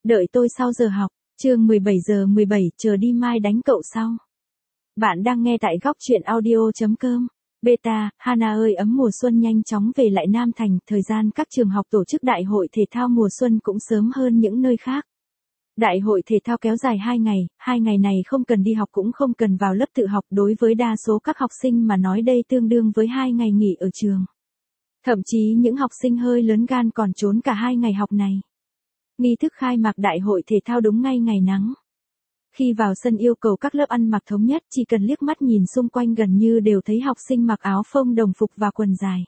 Đợi tôi sau giờ học, chương 17 giờ 17, chờ đi mai đánh cậu sau. Bạn đang nghe tại góc truyện audio.com. Beta, Hana ơi ấm mùa xuân nhanh chóng về lại Nam Thành, thời gian các trường học tổ chức đại hội thể thao mùa xuân cũng sớm hơn những nơi khác. Đại hội thể thao kéo dài 2 ngày này không cần đi học cũng không cần vào lớp tự học, đối với đa số các học sinh mà nói đây tương đương với 2 ngày nghỉ ở trường. Thậm chí những học sinh hơi lớn gan còn trốn cả 2 ngày học này. Nghi thức khai mạc đại hội thể thao đúng ngay ngày nắng. Khi vào sân yêu cầu các lớp ăn mặc thống nhất, chỉ cần liếc mắt nhìn xung quanh gần như đều thấy học sinh mặc áo phông đồng phục và quần dài.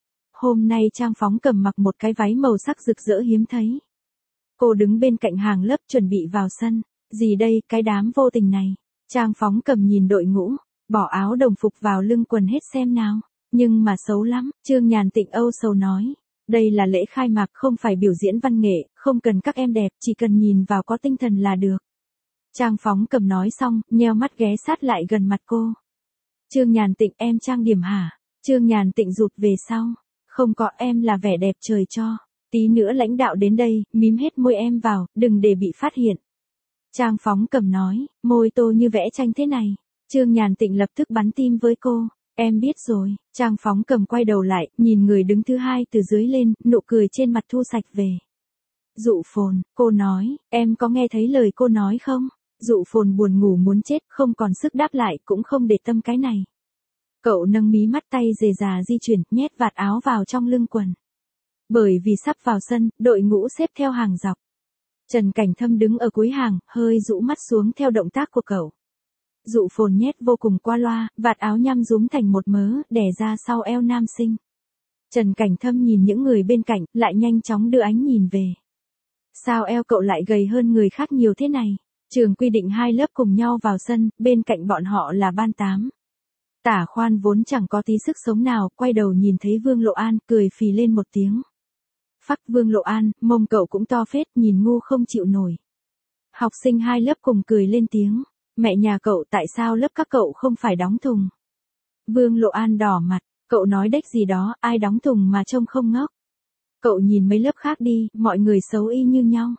Hôm nay Trang Phóng Cầm mặc một cái váy màu sắc rực rỡ hiếm thấy. Cô đứng bên cạnh hàng lớp chuẩn bị vào sân. Gì đây, cái đám vô tình này. Trang Phóng Cầm nhìn đội ngũ, bỏ áo đồng phục vào lưng quần hết xem nào. Nhưng mà xấu lắm, Trương Nhàn Tịnh âu sầu nói. Đây là lễ khai mạc không phải biểu diễn văn nghệ, không cần các em đẹp, chỉ cần nhìn vào có tinh thần là được. Trang Phóng Cầm nói xong, nheo mắt ghé sát lại gần mặt cô. Trương Nhàn Tịnh, em trang điểm hả? Trương Nhàn Tịnh rụt về sau. Không có, em là vẻ đẹp trời cho. Tí nữa lãnh đạo đến đây, mím hết môi em vào, đừng để bị phát hiện. Trang Phóng Cầm nói, môi tô như vẽ tranh thế này. Trương Nhàn Tịnh lập tức bắn tim với cô. Em biết rồi. Trang Phóng Cầm quay đầu lại, nhìn người đứng thứ hai từ dưới lên, nụ cười trên mặt thu sạch về. Dụ Phồn, cô nói, em có nghe thấy lời cô nói không? Dụ Phồn buồn ngủ muốn chết, không còn sức đáp lại, cũng không để tâm cái này. Cậu nâng mí mắt, tay dề già di chuyển, nhét vạt áo vào trong lưng quần. Bởi vì sắp vào sân, đội ngũ xếp theo hàng dọc. Trần Cảnh Thâm đứng ở cuối hàng, hơi rũ mắt xuống theo động tác của cậu. Dụ Phồn nhét vô cùng qua loa, vạt áo nhăm rúm thành một mớ, đè ra sau eo nam sinh. Trần Cảnh Thâm nhìn những người bên cạnh, lại nhanh chóng đưa ánh nhìn về. Sao eo cậu lại gầy hơn người khác nhiều thế này? Trường quy định 2 lớp cùng nhau vào sân, bên cạnh bọn họ là ban 8. Tả Khoan vốn chẳng có tí sức sống nào, quay đầu nhìn thấy Vương Lộ An, cười phì lên một tiếng. Phắc, Vương Lộ An, mông cậu cũng to phết, nhìn ngu không chịu nổi. Học sinh 2 lớp cùng cười lên tiếng. Mẹ nhà cậu, tại sao lớp các cậu không phải đóng thùng? Vương Lộ An đỏ mặt, cậu nói đếch gì đó, ai đóng thùng mà trông không ngốc. Cậu nhìn mấy lớp khác đi, mọi người xấu y như nhau.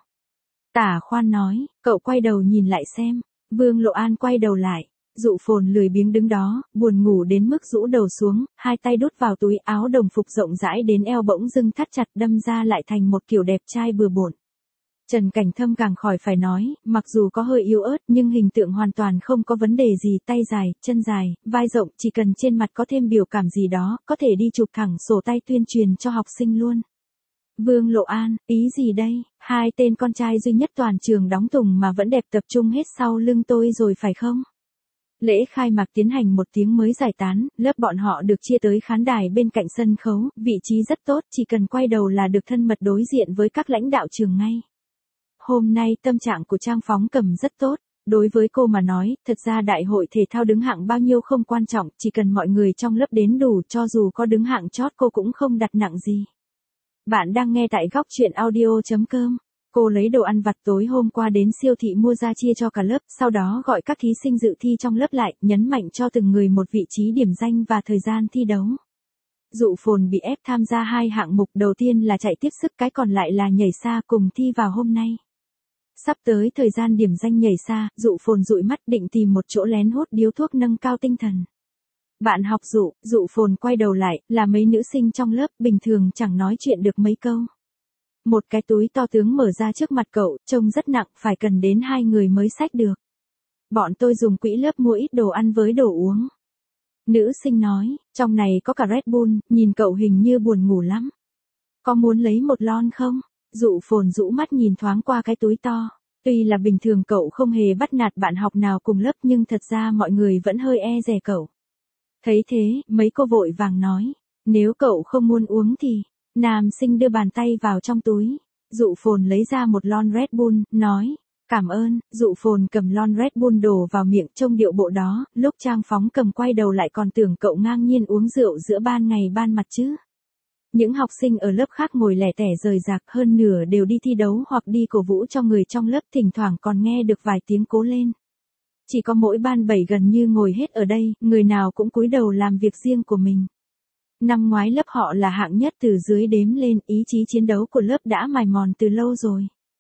Tả Khoan nói, cậu quay đầu nhìn lại xem. Vương Lộ An quay đầu lại. Dụ Phồn lười biếng đứng đó, buồn ngủ đến mức rũ đầu xuống, hai tay đút vào túi áo đồng phục rộng rãi đến eo bỗng dưng thắt chặt, đâm ra lại thành một kiểu đẹp trai bừa bộn. Trần Cảnh Thâm càng khỏi phải nói, mặc dù có hơi yếu ớt nhưng hình tượng hoàn toàn không có vấn đề gì, tay dài, chân dài, vai rộng, chỉ cần trên mặt có thêm biểu cảm gì đó, có thể đi chụp thẳng sổ tay tuyên truyền cho học sinh luôn. Vương Lộ An, ý gì đây? 2 tên con trai duy nhất toàn trường đóng thùng mà vẫn đẹp tập trung hết sau lưng tôi rồi phải không? Lễ khai mạc tiến hành một tiếng mới giải tán, lớp bọn họ được chia tới khán đài bên cạnh sân khấu, vị trí rất tốt, chỉ cần quay đầu là được thân mật đối diện với các lãnh đạo trường ngay. Hôm nay tâm trạng của Trang Phóng Cầm rất tốt. Đối với cô mà nói, thật ra đại hội thể thao đứng hạng bao nhiêu không quan trọng, chỉ cần mọi người trong lớp đến đủ, cho dù có đứng hạng chót cô cũng không đặt nặng gì. Bạn đang nghe tại góc truyện audio.com. Cô lấy đồ ăn vặt tối hôm qua đến siêu thị mua ra chia cho cả lớp, sau đó gọi các thí sinh dự thi trong lớp lại, nhấn mạnh cho từng người một vị trí điểm danh và thời gian thi đấu. Dụ Phồn bị ép tham gia 2 hạng mục, đầu tiên là chạy tiếp sức, cái còn lại là nhảy xa, cùng thi vào hôm nay. Sắp tới thời gian điểm danh nhảy xa, Dụ Phồn dụi mắt định tìm một chỗ lén hút điếu thuốc nâng cao tinh thần. Bạn học Dụ Phồn quay đầu lại, là mấy nữ sinh trong lớp, bình thường chẳng nói chuyện được mấy câu. Một cái túi to tướng mở ra trước mặt cậu, trông rất nặng, phải cần đến 2 người mới xách được. Bọn tôi dùng quỹ lớp mua ít đồ ăn với đồ uống. Nữ sinh nói, trong này có cả Red Bull, nhìn cậu hình như buồn ngủ lắm. Có muốn lấy một lon không? Dụ Phồn rũ mắt nhìn thoáng qua cái túi to. Tuy là bình thường cậu không hề bắt nạt bạn học nào cùng lớp nhưng thật ra mọi người vẫn hơi e dè cậu. Thấy thế, mấy cô vội vàng nói, nếu cậu không muốn uống thì... Nam sinh đưa bàn tay vào trong túi. Dụ Phồn lấy ra một lon Red Bull, nói, cảm ơn. Dụ Phồn cầm lon Red Bull đổ vào miệng, trông điệu bộ đó, lúc Trang Phóng Cầm quay đầu lại còn tưởng cậu ngang nhiên uống rượu giữa ban ngày ban mặt chứ. Những học sinh ở lớp khác ngồi lẻ tẻ rời rạc, hơn nửa đều đi thi đấu hoặc đi cổ vũ cho người trong lớp, thỉnh thoảng còn nghe được vài tiếng cố lên. Chỉ có mỗi ban 7 gần như ngồi hết ở đây, người nào cũng cúi đầu làm việc riêng của mình. Năm ngoái lớp họ là hạng nhất từ dưới đếm lên, ý chí chiến đấu của lớp đã mài mòn từ lâu rồi.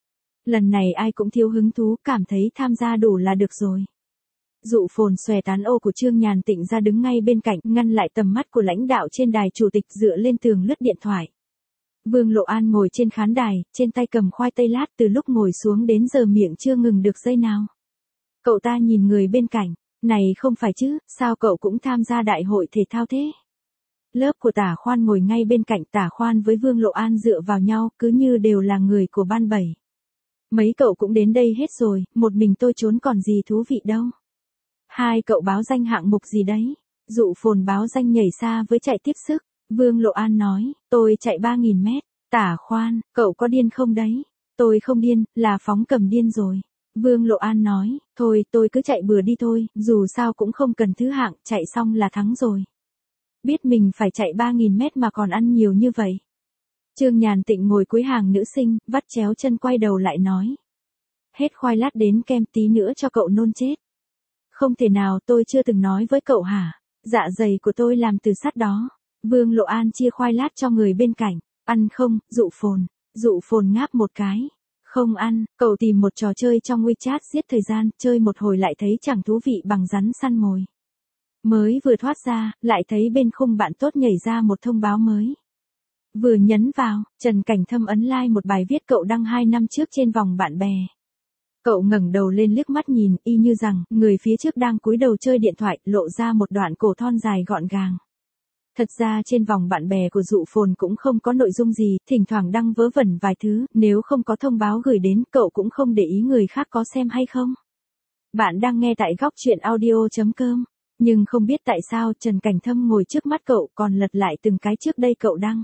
Lần này ai cũng thiếu hứng thú, cảm thấy tham gia đủ là được rồi. Dụ Phồn xòe tán ô của Trương Nhàn Tịnh ra đứng ngay bên cạnh, ngăn lại tầm mắt của lãnh đạo trên đài chủ tịch, dựa lên tường lướt điện thoại. Vương Lộ An ngồi trên khán đài, trên tay cầm khoai tây lát, từ lúc ngồi xuống đến giờ miệng chưa ngừng được giây nào. Cậu ta nhìn người bên cạnh, này không phải chứ, sao cậu cũng tham gia đại hội thể thao thế? Lớp của Tả Khoan ngồi ngay bên cạnh, Tả Khoan với Vương Lộ An dựa vào nhau, cứ như đều là người của ban 7. Mấy cậu cũng đến đây hết rồi, một mình tôi trốn còn gì thú vị đâu. Hai cậu báo danh hạng mục gì đấy? Dụ Phồn báo danh nhảy xa với chạy tiếp sức. Vương Lộ An nói, tôi chạy 3.000 mét. Tả Khoan, cậu có điên không đấy? Tôi không điên, là Phóng Cầm điên rồi. Vương Lộ An nói, thôi tôi cứ chạy bừa đi thôi, dù sao cũng không cần thứ hạng, chạy xong là thắng rồi. Biết mình phải chạy 3.000 mét mà còn ăn nhiều như vậy. Trương Nhàn Tịnh ngồi cuối hàng nữ sinh, vắt chéo chân quay đầu lại nói. Hết khoai lát đến kem tí nữa cho cậu nôn chết. Không thể nào, tôi chưa từng nói với cậu hả? Dạ dày của tôi làm từ sắt đó. Vương Lộ An chia khoai lát cho người bên cạnh. Ăn không, Dụ Phồn? Dụ Phồn ngáp một cái. Không ăn, cậu tìm một trò chơi trong WeChat giết thời gian, chơi một hồi lại thấy chẳng thú vị bằng rắn săn mồi. Mới vừa thoát ra, lại thấy bên khung bạn tốt nhảy ra một thông báo mới. Vừa nhấn vào, Trần Cảnh Thâm ấn like một bài viết cậu đăng 2 năm trước trên vòng bạn bè. Cậu ngẩng đầu lên liếc mắt nhìn, y như rằng, người phía trước đang cúi đầu chơi điện thoại, lộ ra một đoạn cổ thon dài gọn gàng. Thật ra trên vòng bạn bè của Dụ Phồn cũng không có nội dung gì, thỉnh thoảng đăng vớ vẩn vài thứ, nếu không có thông báo gửi đến, cậu cũng không để ý người khác có xem hay không. Bạn đang nghe tại góc truyện audio.com, nhưng không biết tại sao Trần Cảnh Thâm ngồi trước mắt cậu còn lật lại từng cái trước đây cậu đăng.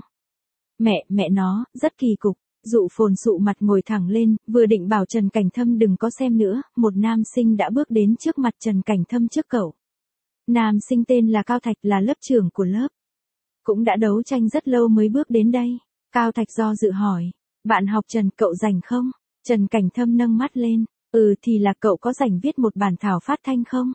Mẹ nó, rất kỳ cục. Dụ Phồn sụ mặt ngồi thẳng lên, vừa định bảo Trần Cảnh Thâm đừng có xem nữa, một nam sinh đã bước đến trước mặt Trần Cảnh Thâm trước cậu. Nam sinh tên là Cao Thạch, là lớp trưởng của lớp. Cũng đã đấu tranh rất lâu mới bước đến đây. Cao Thạch do dự hỏi, bạn học Trần, cậu rảnh không? Trần Cảnh Thâm nâng mắt lên, thì là cậu có rảnh viết một bản thảo phát thanh không?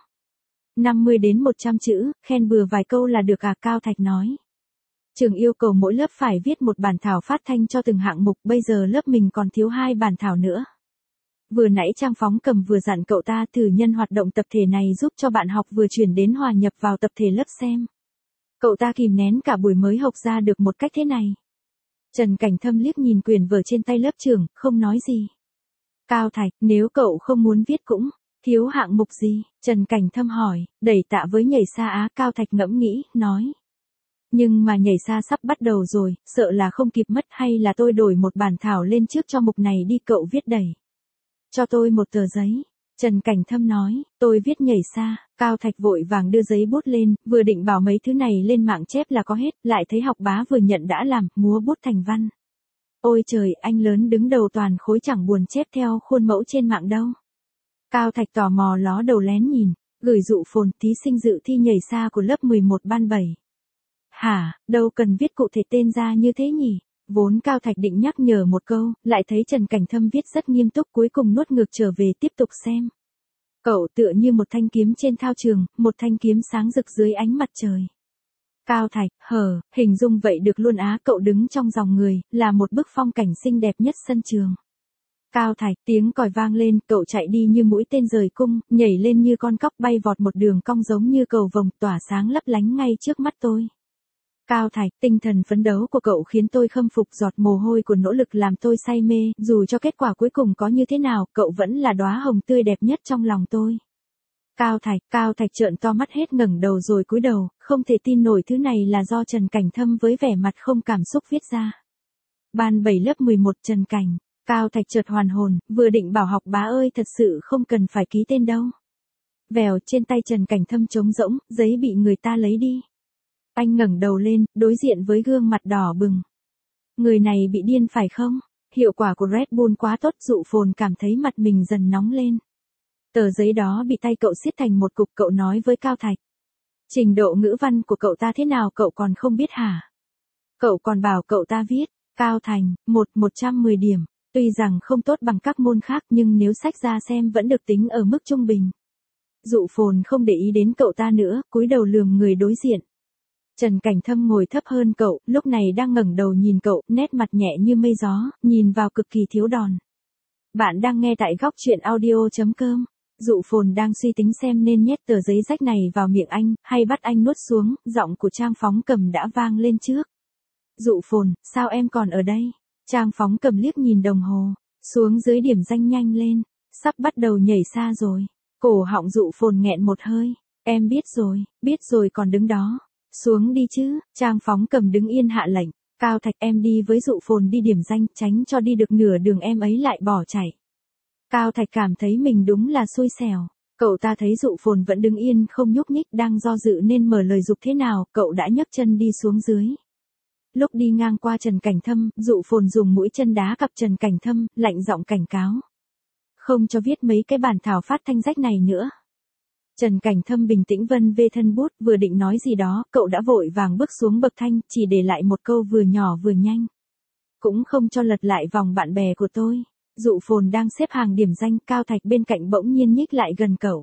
50 đến 100 chữ, khen bừa vài câu là được à? Cao Thạch nói. Trường yêu cầu mỗi lớp phải viết một bản thảo phát thanh cho từng hạng mục, bây giờ lớp mình còn thiếu 2 bản thảo nữa. Vừa nãy Trang Phóng Cầm vừa dặn cậu ta thử nhân hoạt động tập thể này giúp cho bạn học vừa chuyển đến hòa nhập vào tập thể lớp xem. Cậu ta kìm nén cả buổi mới học ra được một cách thế này. Trần Cảnh Thâm liếc nhìn quyển vở trên tay lớp trưởng, không nói gì. Cao Thạch, nếu cậu không muốn viết cũng, thiếu hạng mục gì? Trần Cảnh Thâm hỏi, đẩy tạ với nhảy xa á? Cao Thạch ngẫm nghĩ, nói. Nhưng mà nhảy xa sắp bắt đầu rồi, sợ là không kịp mất, hay là tôi đổi một bản thảo lên trước cho mục này đi, cậu viết đẩy. Cho tôi một tờ giấy. Trần Cảnh Thâm nói, tôi viết nhảy xa. Cao Thạch vội vàng đưa giấy bút lên, vừa định bảo mấy thứ này lên mạng chép là có hết, lại thấy học bá vừa nhận đã làm, múa bút thành văn. Ôi trời, anh lớn đứng đầu toàn khối chẳng buồn chép theo khuôn mẫu trên mạng đâu. Cao Thạch tò mò ló đầu lén nhìn, gửi Dụ Phồn, thí sinh dự thi nhảy xa của lớp 11 ban 7. Hả, đâu cần viết cụ thể tên ra như thế nhỉ? Vốn Cao Thạch định nhắc nhở một câu, lại thấy Trần Cảnh Thâm viết rất nghiêm túc, cuối cùng nuốt ngược trở về tiếp tục xem. Cậu tựa như một thanh kiếm trên thao trường, một thanh kiếm sáng rực dưới ánh mặt trời. Cao Thạch, hình dung vậy được luôn á, cậu đứng trong dòng người, là một bức phong cảnh xinh đẹp nhất sân trường. Cao Thạch, tiếng còi vang lên, cậu chạy đi như mũi tên rời cung, nhảy lên như con cóc bay vọt một đường cong giống như cầu vồng, tỏa sáng lấp lánh ngay trước mắt tôi. Cao Thạch, tinh thần phấn đấu của cậu khiến tôi khâm phục, giọt mồ hôi của nỗ lực làm tôi say mê, dù cho kết quả cuối cùng có như thế nào, cậu vẫn là đóa hồng tươi đẹp nhất trong lòng tôi. Cao Thạch trợn to mắt hết, ngẩng đầu rồi cúi đầu, không thể tin nổi thứ này là do Trần Cảnh Thâm với vẻ mặt không cảm xúc viết ra. Ban 7 lớp 11 Trần Cảnh. Cao Thạch chợt hoàn hồn, vừa định bảo học bá ơi thật sự không cần phải ký tên đâu. Vèo, trên tay Trần Cảnh Thâm trống rỗng, giấy bị người ta lấy đi. Anh ngẩng đầu lên, đối diện với gương mặt đỏ bừng. Người này bị điên phải không? Hiệu quả của Red Bull quá tốt, Dụ Phồn cảm thấy mặt mình dần nóng lên. Tờ giấy đó bị tay cậu siết thành một cục, cậu nói với Cao Thạch. Trình độ ngữ văn của cậu ta thế nào cậu còn không biết hả? Cậu còn bảo cậu ta viết, Cao Thành, 110 điểm. Tuy rằng không tốt bằng các môn khác nhưng nếu sách ra xem vẫn được tính ở mức trung bình. Dụ Phồn không để ý đến cậu ta nữa, cúi đầu lườm người đối diện. Trần Cảnh Thâm ngồi thấp hơn cậu, lúc này đang ngẩng đầu nhìn cậu, nét mặt nhẹ như mây gió, nhìn vào cực kỳ thiếu đòn. Bạn đang nghe tại góc truyện audio.com. Dụ Phồn đang suy tính xem nên nhét tờ giấy rách này vào miệng anh, hay bắt anh nuốt xuống, giọng của Trang Phóng Cầm đã vang lên trước. Dụ Phồn, sao em còn ở đây? Trang Phóng Cầm liếc nhìn đồng hồ, xuống dưới điểm danh nhanh lên, sắp bắt đầu nhảy xa rồi. Cổ họng Dụ Phồn nghẹn một hơi, em biết rồi còn đứng đó. Xuống đi chứ, Trang Phóng Cầm đứng yên hạ lệnh. Cao Thạch, em đi với Dụ Phồn đi điểm danh, tránh cho đi được nửa đường em ấy lại bỏ chạy. Cao Thạch cảm thấy mình đúng là xui xẻo. Cậu ta thấy Dụ Phồn vẫn đứng yên không nhúc nhích, đang do dự nên mở lời giục thế nào, cậu đã nhấc chân đi xuống dưới. Lúc đi ngang qua Trần Cảnh Thâm, Dụ Phồn dùng mũi chân đá cặp Trần Cảnh Thâm, lạnh giọng cảnh cáo. Không cho viết mấy cái bản thảo phát thanh rách này nữa. Trần Cảnh Thâm bình tĩnh vân vê thân bút, vừa định nói gì đó, cậu đã vội vàng bước xuống bậc thanh, chỉ để lại một câu vừa nhỏ vừa nhanh. Cũng không cho lật lại vòng bạn bè của tôi. Dụ Phồn đang xếp hàng điểm danh, Cao Thạch bên cạnh bỗng nhiên nhích lại gần cậu.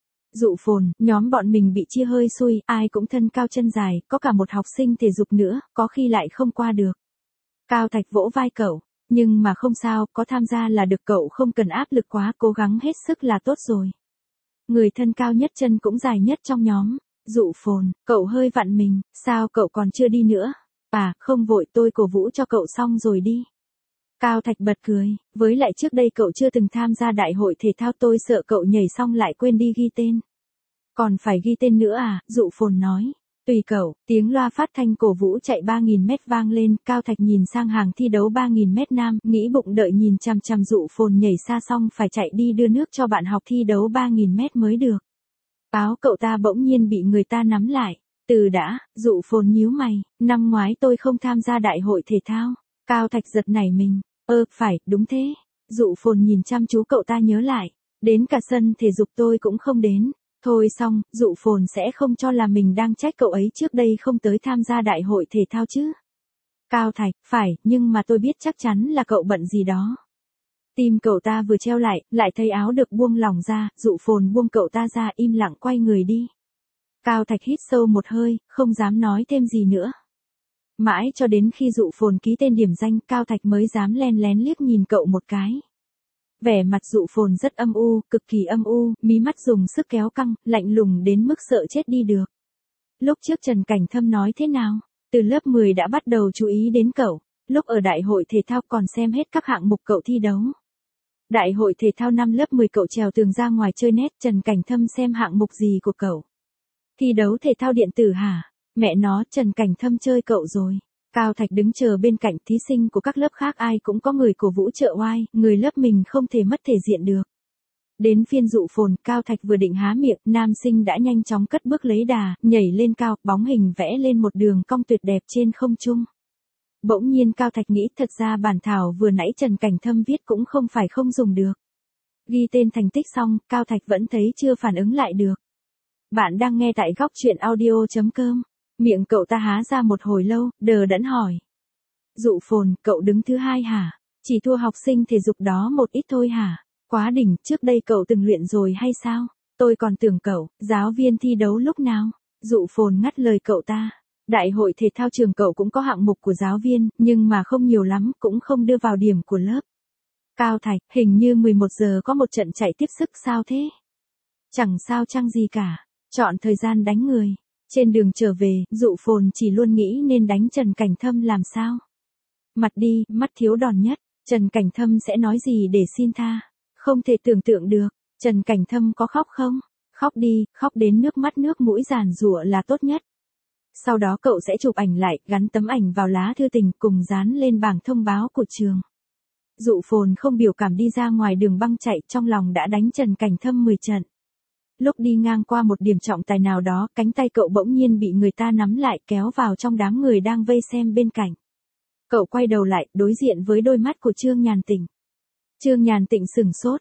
Dụ Phồn, nhóm bọn mình bị chia hơi xui, ai cũng thân cao chân dài, có cả một học sinh thể dục nữa, có khi lại không qua được. Cao Thạch vỗ vai cậu, nhưng mà không sao, có tham gia là được, cậu không cần áp lực quá, cố gắng hết sức là tốt rồi. Người thân cao nhất chân cũng dài nhất trong nhóm. Dụ Phồn, cậu hơi vặn mình, sao cậu còn chưa đi nữa? À, không vội, tôi cổ vũ cho cậu xong rồi đi. Cao Thạch bật cười, với lại trước đây cậu chưa từng tham gia đại hội thể thao, tôi sợ cậu nhảy xong lại quên đi ghi tên. Còn phải ghi tên nữa à? Dụ Phồn nói. Tùy cậu, tiếng loa phát thanh cổ vũ chạy 3.000 mét vang lên, Cao Thạch nhìn sang hàng thi đấu 3.000 mét nam, nghĩ bụng đợi nhìn chằm chằm Dụ Phồn nhảy xa xong phải chạy đi đưa nước cho bạn học thi đấu 3.000 mét mới được. Áo cậu ta bỗng nhiên bị người ta nắm lại. Từ đã, Dụ Phồn nhíu mày, năm ngoái tôi không tham gia đại hội thể thao. Cao Thạch giật nảy mình, phải, đúng thế. Dụ Phồn nhìn chăm chú cậu ta nhớ lại, đến cả sân thể dục tôi cũng không đến. Thôi xong, Dụ Phồn sẽ không cho là mình đang trách cậu ấy trước đây không tới tham gia đại hội thể thao chứ. Cao Thạch, phải, nhưng mà tôi biết chắc chắn là cậu bận gì đó. Tim cậu ta vừa treo lại thấy áo được buông lỏng ra, Dụ Phồn buông cậu ta ra, im lặng quay người đi. Cao Thạch hít sâu một hơi, không dám nói thêm gì nữa. Mãi cho đến khi Dụ Phồn ký tên điểm danh, Cao Thạch mới dám len lén liếc nhìn cậu một cái. Vẻ mặt Dụ Phồn rất âm u, cực kỳ âm u, mí mắt dùng sức kéo căng, lạnh lùng đến mức sợ chết đi được. Lúc trước Trần Cảnh Thâm nói thế nào? Từ lớp 10 đã bắt đầu chú ý đến cậu, lúc ở đại hội thể thao còn xem hết các hạng mục cậu thi đấu. Đại hội thể thao năm lớp 10 cậu trèo tường ra ngoài chơi net, Trần Cảnh Thâm xem hạng mục gì của cậu? Thi đấu thể thao điện tử hả? Mẹ nó, Trần Cảnh Thâm chơi cậu rồi. Cao Thạch đứng chờ bên cạnh, thí sinh của các lớp khác ai cũng có người cổ vũ trợ oai, người lớp mình không thể mất thể diện được. Đến phiên Dụ Phồn, Cao Thạch vừa định há miệng, nam sinh đã nhanh chóng cất bước lấy đà, nhảy lên cao, bóng hình vẽ lên một đường cong tuyệt đẹp trên không trung. Bỗng nhiên Cao Thạch nghĩ thật ra bản thảo vừa nãy Trần Cảnh Thâm viết cũng không phải không dùng được. Ghi tên thành tích xong, Cao Thạch vẫn thấy chưa phản ứng lại được. Bạn đang nghe tại góc truyện audio.com. Miệng cậu ta há ra một hồi lâu, đờ đẫn hỏi. Dụ Phồn, cậu đứng thứ 2 hả? Chỉ thua học sinh thể dục đó một ít thôi hả? Quá đỉnh, trước đây cậu từng luyện rồi hay sao? Tôi còn tưởng cậu, giáo viên thi đấu lúc nào? Dụ Phồn ngắt lời cậu ta. Đại hội thể thao trường cậu cũng có hạng mục của giáo viên, nhưng mà không nhiều lắm, cũng không đưa vào điểm của lớp. Cao Thạch, hình như 11 giờ có một trận chạy tiếp sức, sao thế? Chẳng sao chăng gì cả, chọn thời gian đánh người. Trên đường trở về, Dụ Phồn chỉ luôn nghĩ nên đánh Trần Cảnh Thâm làm sao. Mặt đi, mắt thiếu đòn nhất, Trần Cảnh Thâm sẽ nói gì để xin tha. Không thể tưởng tượng được, Trần Cảnh Thâm có khóc không? Khóc đi, khóc đến nước mắt nước mũi giàn giụa là tốt nhất. Sau đó cậu sẽ chụp ảnh lại, gắn tấm ảnh vào lá thư tình cùng dán lên bảng thông báo của trường. Dụ Phồn không biểu cảm đi ra ngoài đường băng chạy, trong lòng đã đánh Trần Cảnh Thâm 10 trận. Lúc đi ngang qua một điểm trọng tài nào đó, cánh tay cậu bỗng nhiên bị người ta nắm lại, kéo vào trong đám người đang vây xem bên cạnh. Cậu quay đầu lại, đối diện với đôi mắt của Trương Nhàn Tịnh. Trương Nhàn Tịnh sửng sốt,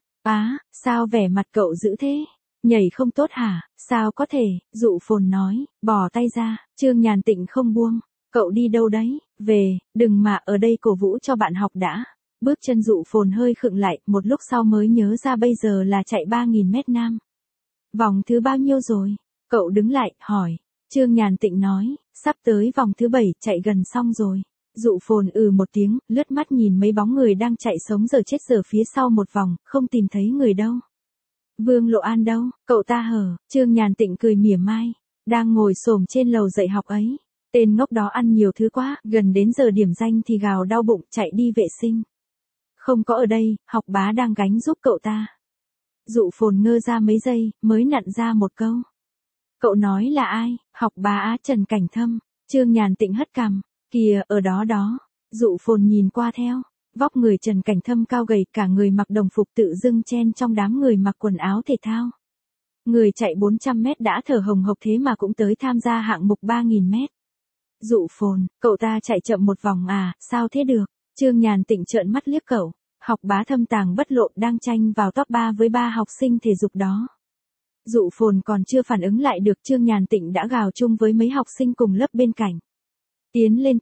sao vẻ mặt cậu dữ thế? Nhảy không tốt hả? Sao có thể? Dụ Phồn nói, bỏ tay ra. Trương Nhàn Tịnh không buông. Cậu đi đâu đấy? Về, đừng mà ở đây cổ vũ cho bạn học đã. Bước chân Dụ Phồn hơi khựng lại, một lúc sau mới nhớ ra bây giờ là chạy 3.000 mét nam. Vòng thứ bao nhiêu rồi? Cậu đứng lại, hỏi. Trương Nhàn Tịnh nói, sắp tới vòng thứ 7, chạy gần xong rồi. Dụ phồn một tiếng, lướt mắt nhìn mấy bóng người đang chạy sống giờ chết giờ phía sau một vòng, không tìm thấy người đâu. Vương Lộ An đâu, cậu ta hở, Trương Nhàn Tịnh cười mỉa mai, đang ngồi xổm trên lầu dạy học ấy. Tên ngốc đó ăn nhiều thứ quá, gần đến giờ điểm danh thì gào đau bụng chạy đi vệ sinh. Không có ở đây, học bá đang gánh giúp cậu ta. Dụ phồn ngơ ra mấy giây, mới nặn ra một câu. Cậu nói là ai? Học bá á, Trần Cảnh Thâm. Trương Nhàn Tịnh hất cằm, kìa, ở đó đó. Dụ phồn nhìn qua theo. Vóc người Trần Cảnh Thâm cao gầy, cả người mặc đồng phục tự dưng chen trong đám người mặc quần áo thể thao. Người chạy 400 mét đã thở hồng hộc thế mà cũng tới tham gia hạng mục 3.000 mét. Dụ phồn, cậu ta chạy chậm một vòng à, sao thế được? Trương Nhàn Tịnh trợn mắt liếc cậu. Học bá thâm tàng bất lộ đang tranh vào top 3 với 3 học sinh thể dục đó. Dụ phồn còn chưa phản ứng lại được, Trương Nhàn Tịnh đã gào chung với mấy học sinh cùng lớp bên cạnh. Tiến lên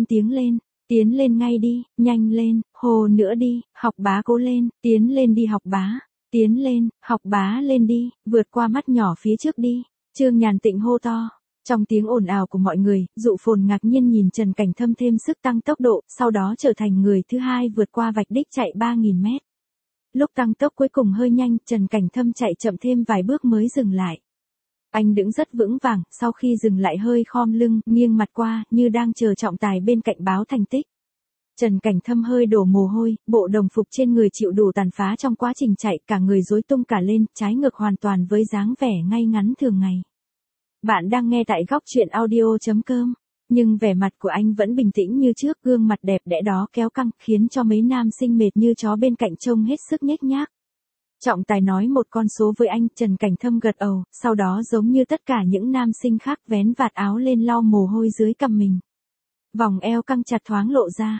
tiến lên ngay đi, nhanh lên, hồ nữa đi, học bá cố lên, tiến lên đi học bá, tiến lên, học bá lên đi, vượt qua mắt nhỏ phía trước đi, Trương Nhàn Tịnh hô to. Trong tiếng ồn ào của mọi người, Dụ phồn ngạc nhiên nhìn Trần Cảnh Thâm thêm sức tăng tốc độ, sau đó trở thành người thứ hai vượt qua vạch đích chạy 3.000 mét. Lúc tăng tốc cuối cùng hơi nhanh, Trần Cảnh Thâm chạy chậm thêm vài bước mới dừng lại. Anh đứng rất vững vàng, sau khi dừng lại hơi khom lưng, nghiêng mặt qua, như đang chờ trọng tài bên cạnh báo thành tích. Trần Cảnh Thâm hơi đổ mồ hôi, bộ đồng phục trên người chịu đủ tàn phá trong quá trình chạy, cả người rối tung cả lên, trái ngược hoàn toàn với dáng vẻ ngay ngắn thường ngày. Bạn đang nghe tại góc truyện audio.com, nhưng vẻ mặt của anh vẫn bình tĩnh như trước, gương mặt đẹp đẽ đó kéo căng, khiến cho mấy nam sinh mệt như chó bên cạnh trông hết sức nhếch nhác. Trọng tài nói một con số với anh, Trần Cảnh Thâm gật đầu, sau đó giống như tất cả những nam sinh khác vén vạt áo lên lau mồ hôi dưới cằm mình. Vòng eo căng chặt thoáng lộ ra.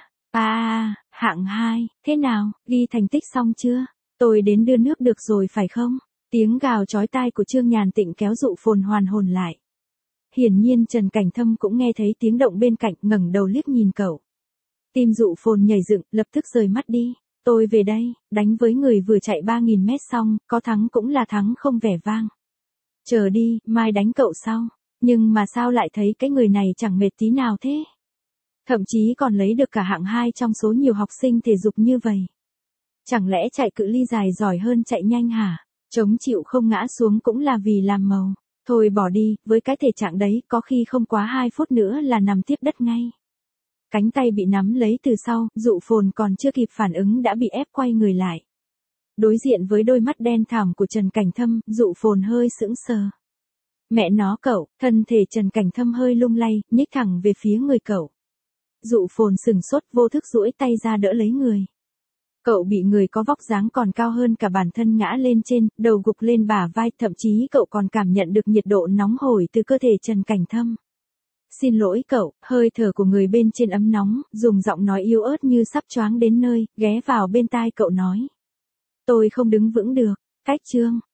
Hạng 2, thế nào, ghi thành tích xong chưa? Tôi đến đưa nước được rồi phải không? Tiếng gào chói tai của Trương Nhàn Tịnh kéo Dụ phồn hoàn hồn lại. Hiển nhiên Trần Cảnh Thâm cũng nghe thấy tiếng động bên cạnh, ngẩng đầu liếc nhìn cậu. Tim Dụ phồn nhảy dựng, lập tức rời mắt đi. Tôi về đây, đánh với người vừa chạy 3.000 mét xong, có thắng cũng là thắng không vẻ vang. Chờ đi, mai đánh cậu sau. Nhưng mà sao lại thấy cái người này chẳng mệt tí nào thế? Thậm chí còn lấy được cả hạng 2 trong số nhiều học sinh thể dục như vậy. Chẳng lẽ chạy cự ly dài giỏi hơn chạy nhanh hả? Chống chịu không ngã xuống cũng là vì làm màu. Thôi bỏ đi, với cái thể trạng đấy, có khi không quá 2 phút nữa là nằm tiếp đất ngay. Cánh tay bị nắm lấy từ sau, Dụ phồn còn chưa kịp phản ứng đã bị ép quay người lại. Đối diện với đôi mắt đen thẳm của Trần Cảnh Thâm, Dụ phồn hơi sững sờ. Mẹ nó cậu, thân thể Trần Cảnh Thâm hơi lung lay, nhích thẳng về phía người cậu. Dụ phồn sừng sốt, vô thức duỗi tay ra đỡ lấy người. Cậu bị người có vóc dáng còn cao hơn cả bản thân ngã lên trên, đầu gục lên bả vai, thậm chí cậu còn cảm nhận được nhiệt độ nóng hổi từ cơ thể Trần Cảnh Thâm. Xin lỗi cậu, hơi thở của người bên trên ấm nóng, dùng giọng nói yếu ớt như sắp choáng đến nơi, ghé vào bên tai cậu nói. Tôi không đứng vững được, cách Trương,